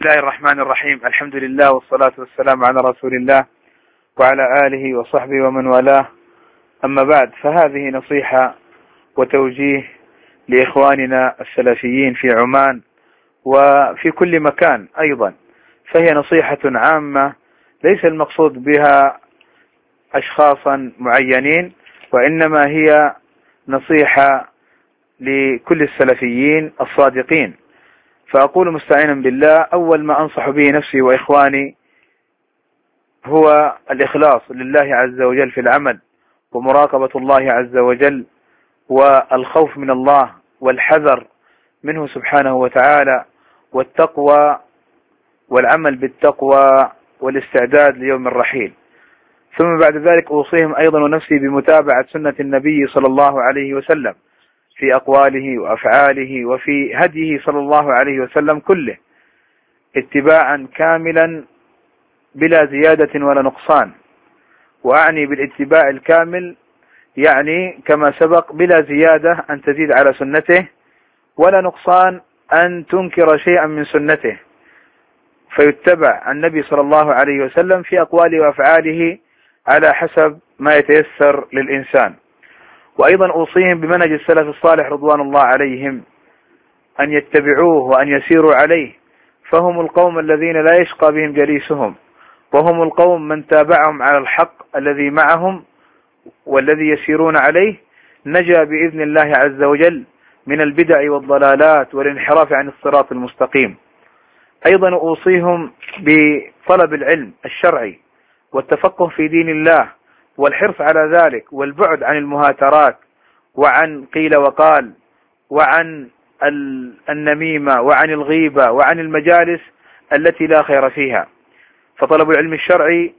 بسم الله الرحمن الرحيم. الحمد لله والصلاة والسلام على رسول الله وعلى آله وصحبه ومن والاه. أما بعد، فهذه نصيحة وتوجيه لإخواننا السلفيين في عمان وفي كل مكان أيضا، فهي نصيحة عامة ليس المقصود بها أشخاصا معينين، وإنما هي نصيحة لكل السلفيين الصادقين. فأقول مستعينا بالله، أول ما أنصح به نفسي وإخواني هو الإخلاص لله عز وجل في العمل، ومراقبة الله عز وجل، والخوف من الله والحذر منه سبحانه وتعالى، والتقوى والعمل بالتقوى والاستعداد ليوم الرحيل. ثم بعد ذلك أوصيهم أيضا ونفسي بمتابعة سنة النبي صلى الله عليه وسلم في أقواله وأفعاله وفي هديه صلى الله عليه وسلم كله، اتباعا كاملا بلا زيادة ولا نقصان. وأعني بالاتباع الكامل يعني كما سبق بلا زيادة أن تزيد على سنته، ولا نقصان أن تنكر شيئا من سنته، فيتبع النبي صلى الله عليه وسلم في أقواله وأفعاله على حسب ما يتيسر للإنسان. وأيضا أوصيهم بمنهج السلف الصالح رضوان الله عليهم أن يتبعوه وأن يسيروا عليه، فهم القوم الذين لا يشقى بهم جليسهم، وهم القوم من تابعهم على الحق الذي معهم والذي يسيرون عليه نجا بإذن الله عز وجل من البدع والضلالات والانحراف عن الصراط المستقيم. أيضا أوصيهم بطلب العلم الشرعي والتفقه في دين الله والحرص على ذلك، والبعد عن المهاترات وعن قيل وقال وعن النميمة وعن الغيبة وعن المجالس التي لا خير فيها. فطلب العلم الشرعي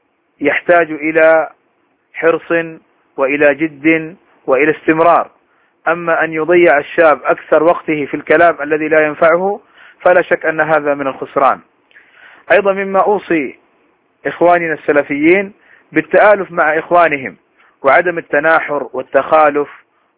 يحتاج إلى حرص وإلى جد وإلى استمرار. أما أن يضيع الشاب أكثر وقته في الكلام الذي لا ينفعه فلا شك أن هذا من الخسران. أيضا مما أوصي إخواننا السلفيين بالتآلف مع إخوانهم، وعدم التناحر والتخالف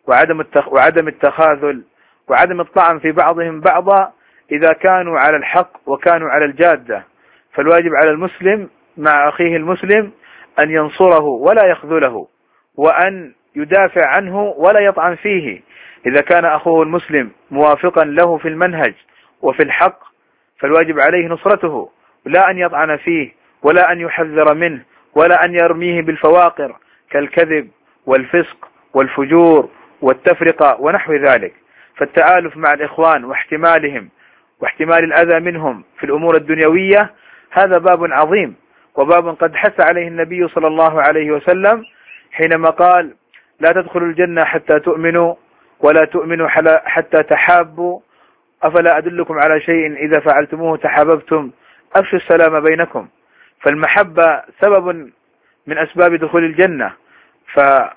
وعدم التخاذل وعدم الطعن في بعضهم بعضا إذا كانوا على الحق وكانوا على الجادة. فالواجب على المسلم مع أخيه المسلم أن ينصره ولا يخذله، وأن يدافع عنه ولا يطعن فيه. إذا كان أخوه المسلم موافقا له في المنهج وفي الحق فالواجب عليه نصرته، لا أن يطعن فيه ولا أن يحذر منه ولا أن يرميه بالفواقر كالكذب والفسق والفجور والتفرقة ونحو ذلك. فالتآلف مع الإخوان واحتمالهم واحتمال الأذى منهم في الأمور الدنيوية هذا باب عظيم، وباب قد حث عليه النبي صلى الله عليه وسلم حينما قال: لا تدخلوا الجنة حتى تؤمنوا ولا تؤمنوا حتى تحابوا، أفلا أدلكم على شيء إذا فعلتموه تحاببتم، أفشوا السلام بينكم. فالمحبة سبب من أسباب دخول الجنة. فهذا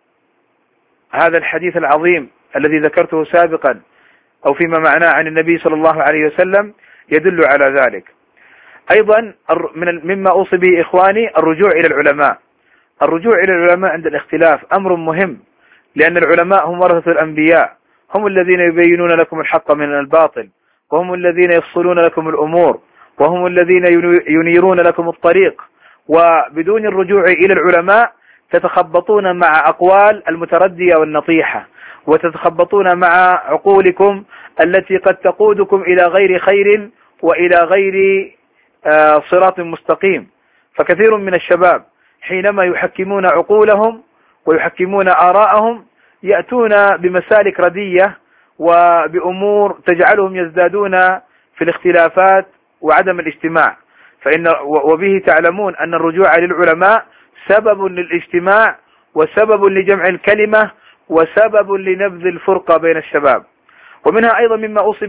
الحديث العظيم الذي ذكرته سابقا أو فيما معناه عن النبي صلى الله عليه وسلم يدل على ذلك. أيضا مما أوصي به إخواني الرجوع إلى العلماء. الرجوع إلى العلماء عند الاختلاف أمر مهم، لأن العلماء هم ورثة الأنبياء، هم الذين يبينون لكم الحق من الباطل، وهم الذين يفصلون لكم الأمور، وهم الذين ينيرون لكم الطريق. وبدون الرجوع إلى العلماء تتخبطون مع أقوال المتردية والنطيحة، وتتخبطون مع عقولكم التي قد تقودكم إلى غير خير وإلى غير صراط مستقيم. فكثير من الشباب حينما يحكمون عقولهم ويحكمون آراءهم يأتون بمسالك ردية وبأمور تجعلهم يزدادون في الاختلافات وعدم الاجتماع. وبه تعلمون أن الرجوع للعلماء سبب للاجتماع وسبب لجمع الكلمة وسبب لنبذ الفرقة بين الشباب. ومنها أيضا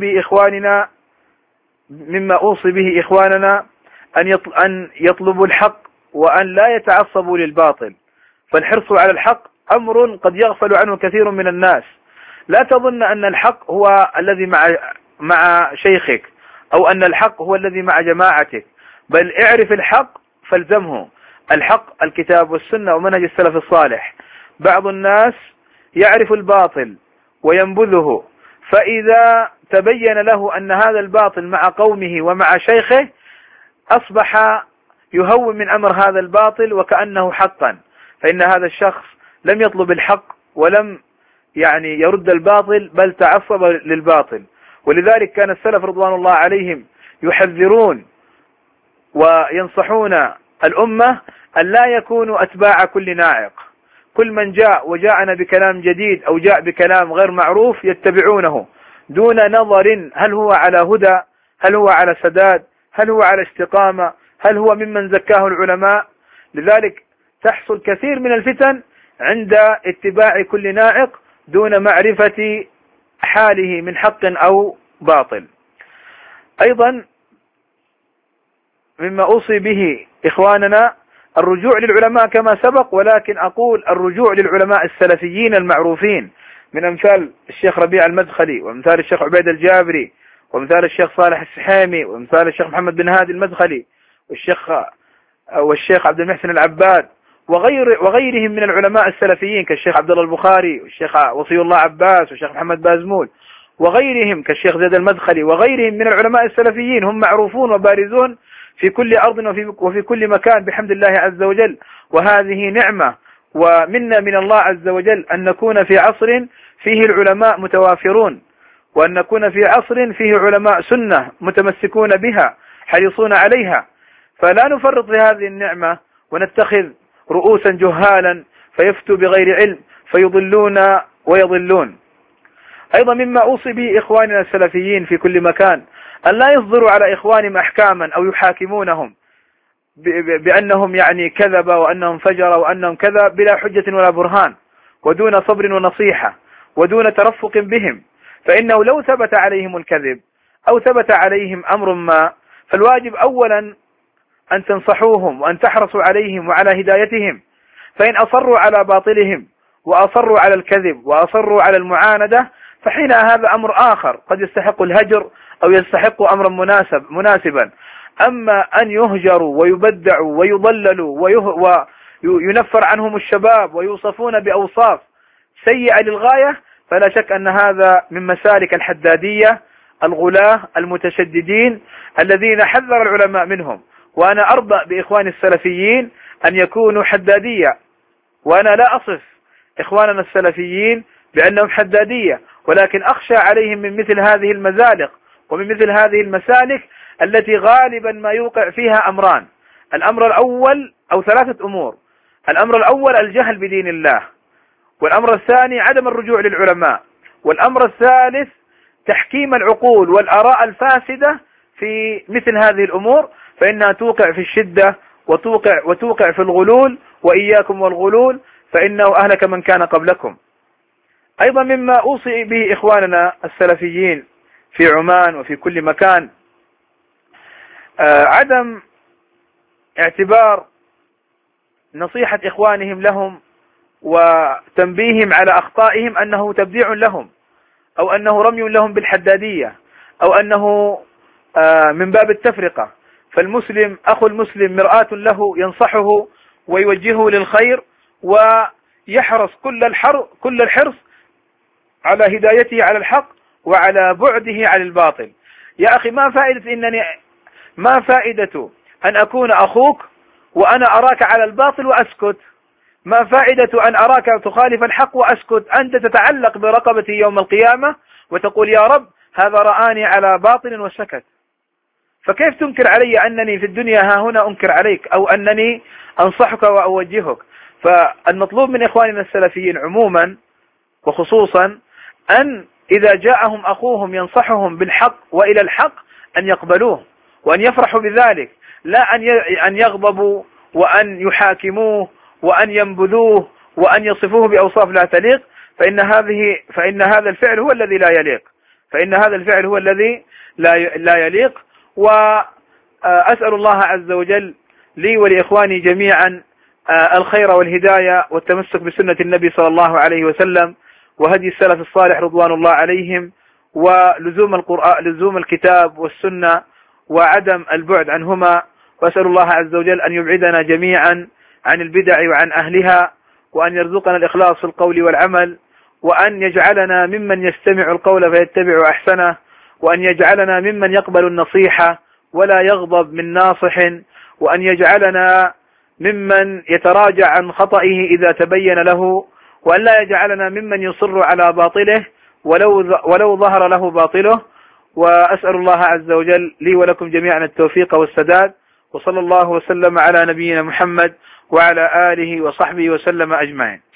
مما أوصي به إخواننا أن يطلبوا الحق وأن لا يتعصبوا للباطل. فالحرص على الحق أمر قد يغفل عنه كثير من الناس. لا تظن أن الحق هو الذي مع شيخك أو أن الحق هو الذي مع جماعتك، بل اعرف الحق فالزمه. الحق الكتاب والسنة ومنهج السلف الصالح. بعض الناس يعرف الباطل وينبذه، فإذا تبين له أن هذا الباطل مع قومه ومع شيخه أصبح يهون من أمر هذا الباطل وكأنه حقا، فإن هذا الشخص لم يطلب الحق ولم يرد الباطل، بل تعصب للباطل. ولذلك كان السلف رضوان الله عليهم يحذرون وينصحون الأمة أن لا يكونوا أتباع كل ناعق. كل من جاء وجاءنا بكلام جديد أو جاء بكلام غير معروف يتبعونه دون نظر هل هو على هدى، هل هو على سداد، هل هو على استقامة، هل هو ممن زكاه العلماء. لذلك تحصل كثير من الفتن عند اتباع كل ناعق دون معرفة حاله من حق أو باطل. أيضا مما أوصي به إخواننا الرجوع للعلماء كما سبق، ولكن أقول الرجوع للعلماء السلفيين المعروفين من أمثال الشيخ ربيع المدخلي، وأمثال الشيخ عبيد الجابري، وأمثال الشيخ صالح السحيمي، وأمثال الشيخ محمد بن هادي المدخلي، والشيخ عبد المحسن العباد، وغيرهم من العلماء السلفيين كالشيخ عبد الله البخاري، والشيخ وصي الله عباس، والشيخ محمد بازمول، وغيرهم كالشيخ زيد المدخلي، وغيرهم من العلماء السلفيين هم معروفون وبارزون في كل أرض وفي كل مكان بحمد الله عز وجل. وهذه نعمة ومنا من الله عز وجل أن نكون في عصر فيه العلماء متوافرون، وأن نكون في عصر فيه علماء سنة متمسكون بها حريصون عليها، فلا نفرط في هذه النعمة ونتخذ رؤوسا جهالا فيفتوا بغير علم فيضلون ويضلون. أيضا مما أوصي به إخواننا السلفيين في كل مكان أن لا يصدروا على إخوانهم أحكاما أو يحاكمونهم بأنهم كذب وأنهم فجر وأنهم كذا بلا حجة ولا برهان، ودون صبر ونصيحة ودون ترفق بهم، فإنه لو ثبت عليهم الكذب أو ثبت عليهم أمر ما فالواجب أولا أن تنصحوهم وأن تحرصوا عليهم وعلى هدايتهم، فإن أصروا على باطلهم وأصروا على الكذب وأصروا على المعاندة فحين هذا أمر آخر قد يستحق الهجر أو يستحق أمرا مناسبا. أما أن يهجروا ويبدعوا ويضللوا وينفر عنهم الشباب ويوصفون بأوصاف سيئة للغاية فلا شك أن هذا من مسالك الحدادية الغلاة المتشددين الذين حذر العلماء منهم. وأنا أرضى بإخواني السلفيين أن يكونوا حدادية، وأنا لا أصف إخواننا السلفيين بأنهم حدادية، ولكن أخشى عليهم من مثل هذه المزالق ومن مثل هذه المسالك التي غالبا ما يوقع فيها أمران. الأمر الأول أو ثلاثة أمور: الأمر الأول الجهل بدين الله، والأمر الثاني عدم الرجوع للعلماء، والأمر الثالث تحكيم العقول والآراء الفاسدة في مثل هذه الأمور، فإنها توقع في الشدة وتوقع في الغلول، وإياكم والغلول فإنه أهلك من كان قبلكم. أيضا مما أوصي به إخواننا السلفيين في عمان وفي كل مكان عدم اعتبار نصيحة إخوانهم لهم وتنبيههم على أخطائهم أنه تبديع لهم، أو أنه رمي لهم بالحدادية، أو أنه من باب التفرقة. فالمسلم أخو المسلم مرآة له ينصحه ويوجهه للخير ويحرص كل الحرص على هدايته على الحق وعلى بعده عن الباطل. يا أخي ما فائدة أن أكون أخوك وأنا أراك على الباطل وأسكت؟ ما فائدة أن أراك تخالف الحق وأسكت؟ أنت تتعلق برقبتي يوم القيامة وتقول يا رب هذا رآني على باطل وسكت. فكيف تنكر علي أنني في الدنيا ها هنا أنكر عليك، أو أنني أنصحك وأوجهك؟ فالمطلوب من إخواننا السلفيين عموما وخصوصا أن إذا جاءهم أخوهم ينصحهم بالحق وإلى الحق أن يقبلوه وأن يفرحوا بذلك، لا أن يغضبوا وأن يحاكموه وأن ينبذوه وأن يصفوه بأوصاف لا تليق، فإن هذا الفعل هو الذي لا يليق، لا يليق. وأسأل الله عز وجل لي ولإخواني جميعا الخير والهداية والتمسك بسنة النبي صلى الله عليه وسلم وهدي السلف الصالح رضوان الله عليهم، ولزوم القرآن، لزوم الكتاب والسنة وعدم البعد عنهما. وأسأل الله عز وجل أن يبعدنا جميعا عن البدع وعن أهلها، وأن يرزقنا الإخلاص في القول والعمل، وأن يجعلنا ممن يستمع القول فيتبع أحسنه، وأن يجعلنا ممن يقبل النصيحة ولا يغضب من ناصح، وأن يجعلنا ممن يتراجع عن خطئه إذا تبين له، وأن لا يجعلنا ممن يصر على باطله ولو ظهر له باطله. وأسأل الله عز وجل لي ولكم جميعا التوفيق والسداد، وصلى الله وسلم على نبينا محمد وعلى آله وصحبه وسلم أجمعين.